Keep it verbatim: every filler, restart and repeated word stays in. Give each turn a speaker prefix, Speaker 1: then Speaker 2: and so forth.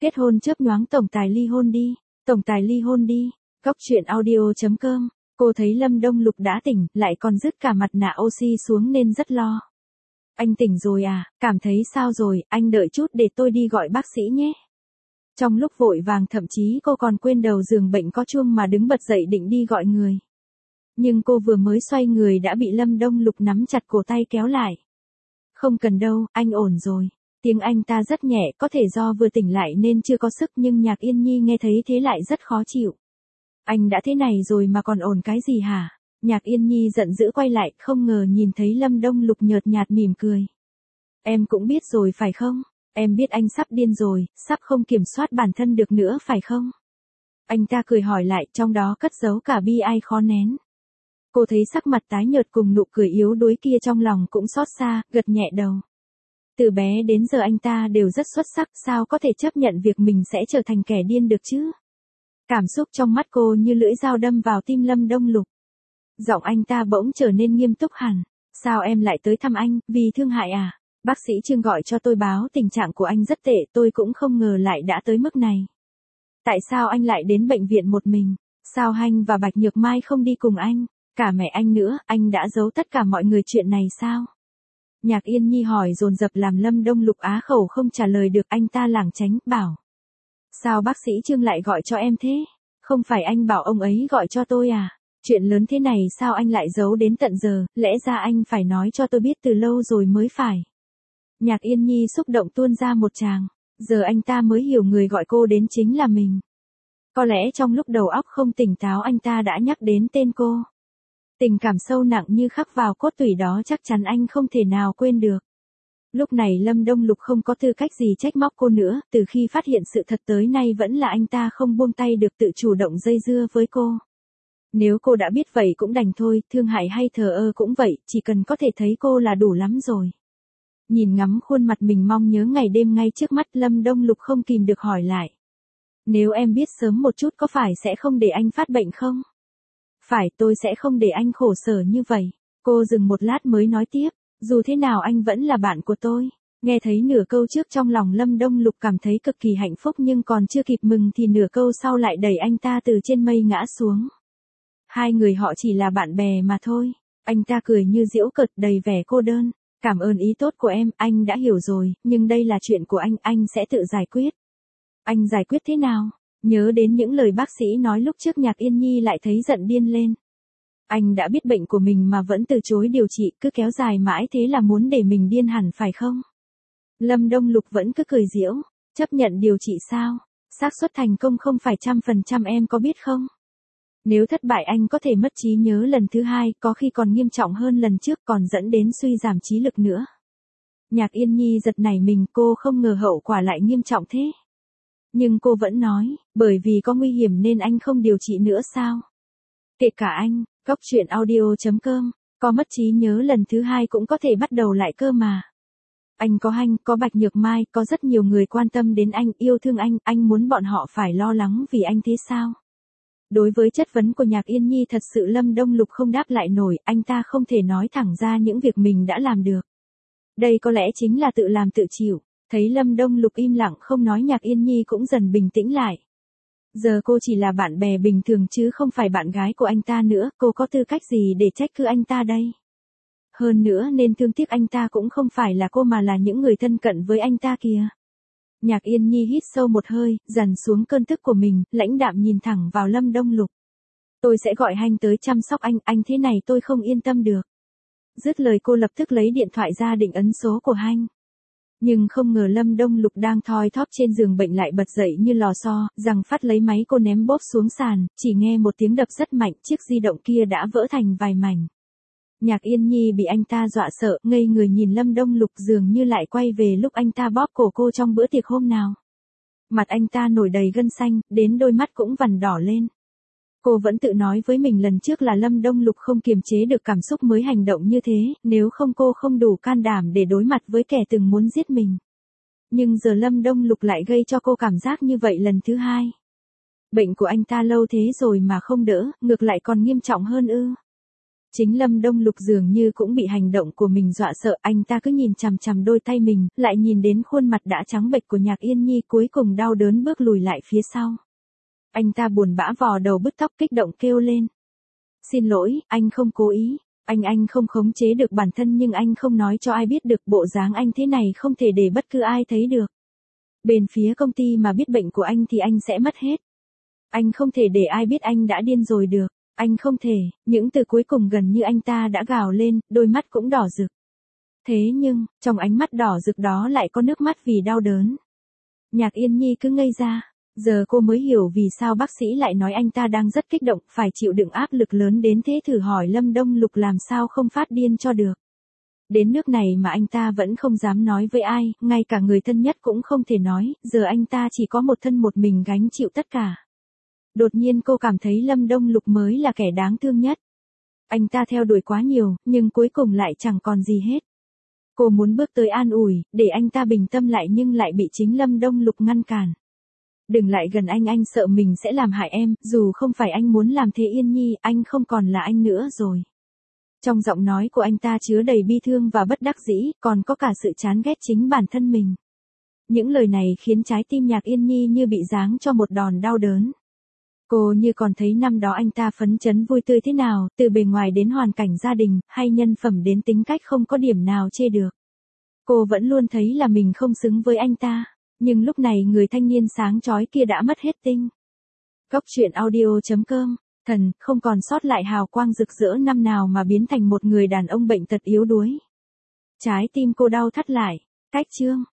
Speaker 1: Kết hôn chớp nhoáng tổng tài ly hôn đi, tổng tài ly hôn đi. Góc truyện audio chấm com. Cô thấy Lâm Đông Lục đã tỉnh, lại còn dứt cả mặt nạ oxy xuống nên rất lo. Anh tỉnh rồi à, cảm thấy sao rồi, anh đợi chút để tôi đi gọi bác sĩ nhé. Trong lúc vội vàng thậm chí cô còn quên đầu giường bệnh có chuông mà đứng bật dậy định đi gọi người. Nhưng cô vừa mới xoay người đã bị Lâm Đông Lục nắm chặt cổ tay kéo lại. Không cần đâu, anh ổn rồi. Tiếng anh ta rất nhẹ, có thể do vừa tỉnh lại nên chưa có sức, nhưng Nhạc Yên Nhi nghe thấy thế lại rất khó chịu. Anh đã thế này rồi mà còn ổn cái gì hả? Nhạc Yên Nhi giận dữ quay lại, không ngờ nhìn thấy Lâm Đông Lục nhợt nhạt mỉm cười. Em cũng biết rồi phải không? Em biết anh sắp điên rồi, sắp không kiểm soát bản thân được nữa phải không? Anh ta cười hỏi lại, trong đó cất giấu cả bi ai khó nén. Cô thấy sắc mặt tái nhợt cùng nụ cười yếu đuối kia trong lòng cũng xót xa, gật nhẹ đầu. Từ bé đến giờ anh ta đều rất xuất sắc, sao có thể chấp nhận việc mình sẽ trở thành kẻ điên được chứ? Cảm xúc trong mắt cô như lưỡi dao đâm vào tim Lâm Đông Lục. Giọng anh ta bỗng trở nên nghiêm túc hẳn. Sao em lại tới thăm anh, vì thương hại à? Bác sĩ Trương gọi cho tôi báo tình trạng của anh rất tệ, tôi cũng không ngờ lại đã tới mức này. Tại sao anh lại đến bệnh viện một mình? Sao Hanh và Bạch Nhược Mai không đi cùng anh? Cả mẹ anh nữa, anh đã giấu tất cả mọi người chuyện này sao? Nhạc Yên Nhi hỏi dồn dập làm Lâm Đông Lục á khẩu không trả lời được, anh ta lảng tránh, bảo. Sao bác sĩ Trương lại gọi cho em thế? Không phải anh bảo ông ấy gọi cho tôi à? Chuyện lớn thế này sao anh lại giấu đến tận giờ, lẽ ra anh phải nói cho tôi biết từ lâu rồi mới phải. Nhạc Yên Nhi xúc động tuôn ra một tràng, giờ anh ta mới hiểu người gọi cô đến chính là mình. Có lẽ trong lúc đầu óc không tỉnh táo anh ta đã nhắc đến tên cô. Tình cảm sâu nặng như khắc vào cốt tủy đó chắc chắn anh không thể nào quên được. Lúc này Lâm Đông Lục không có tư cách gì trách móc cô nữa, từ khi phát hiện sự thật tới nay vẫn là anh ta không buông tay được tự chủ động dây dưa với cô. Nếu cô đã biết vậy cũng đành thôi, thương hại hay thờ ơ cũng vậy, chỉ cần có thể thấy cô là đủ lắm rồi. Nhìn ngắm khuôn mặt mình mong nhớ ngày đêm ngay trước mắt, Lâm Đông Lục không kìm được hỏi lại. Nếu em biết sớm một chút có phải sẽ không để anh phát bệnh không? Phải, tôi sẽ không để anh khổ sở như vậy. Cô dừng một lát mới nói tiếp, dù thế nào anh vẫn là bạn của tôi. Nghe thấy nửa câu trước trong lòng Lâm Đông Lục cảm thấy cực kỳ hạnh phúc, nhưng còn chưa kịp mừng thì nửa câu sau lại đẩy anh ta từ trên mây ngã xuống. Hai người họ chỉ là bạn bè mà thôi. Anh ta cười như giễu cợt đầy vẻ cô đơn. Cảm ơn ý tốt của em, anh đã hiểu rồi, nhưng đây là chuyện của anh, anh sẽ tự giải quyết. Anh giải quyết thế nào? Nhớ đến những lời bác sĩ nói lúc trước, Nhạc Yên Nhi lại thấy giận điên lên. Anh đã biết bệnh của mình mà vẫn từ chối điều trị, cứ kéo dài mãi thế là muốn để mình điên hẳn phải không? Lâm Đông Lục vẫn cứ cười giễu, chấp nhận điều trị sao? Xác suất thành công không phải trăm phần trăm, em có biết không? Nếu thất bại anh có thể mất trí nhớ lần thứ hai, có khi còn nghiêm trọng hơn lần trước, còn dẫn đến suy giảm trí lực nữa. Nhạc Yên Nhi giật nảy mình, cô không ngờ hậu quả lại nghiêm trọng thế. Nhưng cô vẫn nói, bởi vì có nguy hiểm nên anh không điều trị nữa sao? Kể cả anh, góc truyện audio chấm com, có mất trí nhớ lần thứ hai cũng có thể bắt đầu lại cơ mà. Anh có Hanh, có Bạch Nhược Mai, có rất nhiều người quan tâm đến anh, yêu thương anh, anh muốn bọn họ phải lo lắng vì anh thế sao? Đối với chất vấn của Nhạc Yên Nhi thật sự Lâm Đông Lục không đáp lại nổi, anh ta không thể nói thẳng ra những việc mình đã làm được. Đây có lẽ chính là tự làm tự chịu. Thấy Lâm Đông Lục im lặng không nói, Nhạc Yên Nhi cũng dần bình tĩnh lại. Giờ cô chỉ là bạn bè bình thường chứ không phải bạn gái của anh ta nữa, cô có tư cách gì để trách cứ anh ta đây? Hơn nữa nên thương tiếc anh ta cũng không phải là cô mà là những người thân cận với anh ta kìa. Nhạc Yên Nhi hít sâu một hơi, dằn xuống cơn tức của mình, lãnh đạm nhìn thẳng vào Lâm Đông Lục. Tôi sẽ gọi Hanh tới chăm sóc anh, anh thế này tôi không yên tâm được. Dứt lời cô lập tức lấy điện thoại ra định ấn số của Hanh. Nhưng không ngờ Lâm Đông Lục đang thoi thóp trên giường bệnh lại bật dậy như lò xo, rằng phát lấy máy cô ném bóp xuống sàn, chỉ nghe một tiếng đập rất mạnh, chiếc di động kia đã vỡ thành vài mảnh. Nhạc Yên Nhi bị anh ta dọa sợ, ngây người nhìn Lâm Đông Lục, dường như lại quay về lúc anh ta bóp cổ cô trong bữa tiệc hôm nào. Mặt anh ta nổi đầy gân xanh, đến đôi mắt cũng vằn đỏ lên. Cô vẫn tự nói với mình lần trước là Lâm Đông Lục không kiềm chế được cảm xúc mới hành động như thế, nếu không cô không đủ can đảm để đối mặt với kẻ từng muốn giết mình. Nhưng giờ Lâm Đông Lục lại gây cho cô cảm giác như vậy lần thứ hai. Bệnh của anh ta lâu thế rồi mà không đỡ, ngược lại còn nghiêm trọng hơn ư? Chính Lâm Đông Lục dường như cũng bị hành động của mình dọa sợ, anh ta cứ nhìn chằm chằm đôi tay mình, lại nhìn đến khuôn mặt đã trắng bệch của Nhạc Yên Nhi, cuối cùng đau đớn bước lùi lại phía sau. Anh ta buồn bã vò đầu bứt tóc, kích động kêu lên. Xin lỗi, anh không cố ý, anh anh không khống chế được bản thân, nhưng anh không nói cho ai biết được, bộ dáng anh thế này không thể để bất cứ ai thấy được. Bên phía công ty mà biết bệnh của anh thì anh sẽ mất hết. Anh không thể để ai biết anh đã điên rồi được. Anh không thể, những từ cuối cùng gần như anh ta đã gào lên, đôi mắt cũng đỏ rực. Thế nhưng, trong ánh mắt đỏ rực đó lại có nước mắt vì đau đớn. Nhạc Yên Nhi cứ ngây ra, giờ cô mới hiểu vì sao bác sĩ lại nói anh ta đang rất kích động, phải chịu đựng áp lực lớn đến thế, thử hỏi Lâm Đông Lục làm sao không phát điên cho được. Đến nước này mà anh ta vẫn không dám nói với ai, ngay cả người thân nhất cũng không thể nói, giờ anh ta chỉ có một thân một mình gánh chịu tất cả. Đột nhiên cô cảm thấy Lâm Đông Lục mới là kẻ đáng thương nhất. Anh ta theo đuổi quá nhiều, nhưng cuối cùng lại chẳng còn gì hết. Cô muốn bước tới an ủi, để anh ta bình tâm lại, nhưng lại bị chính Lâm Đông Lục ngăn cản. Đừng lại gần anh, anh sợ mình sẽ làm hại em, dù không phải anh muốn làm thế Yên Nhi, anh không còn là anh nữa rồi. Trong giọng nói của anh ta chứa đầy bi thương và bất đắc dĩ, còn có cả sự chán ghét chính bản thân mình. Những lời này khiến trái tim Nhạc Yên Nhi như bị giáng cho một đòn đau đớn. Cô như còn thấy năm đó anh ta phấn chấn vui tươi thế nào, từ bề ngoài đến hoàn cảnh gia đình, hay nhân phẩm đến tính cách không có điểm nào chê được. Cô vẫn luôn thấy là mình không xứng với anh ta, nhưng lúc này người thanh niên sáng chói kia đã mất hết tinh. Góc truyện audio chấm com, thần, không còn sót lại hào quang rực rỡ năm nào mà biến thành một người đàn ông bệnh tật yếu đuối. Trái tim cô đau thắt lại, cách chương.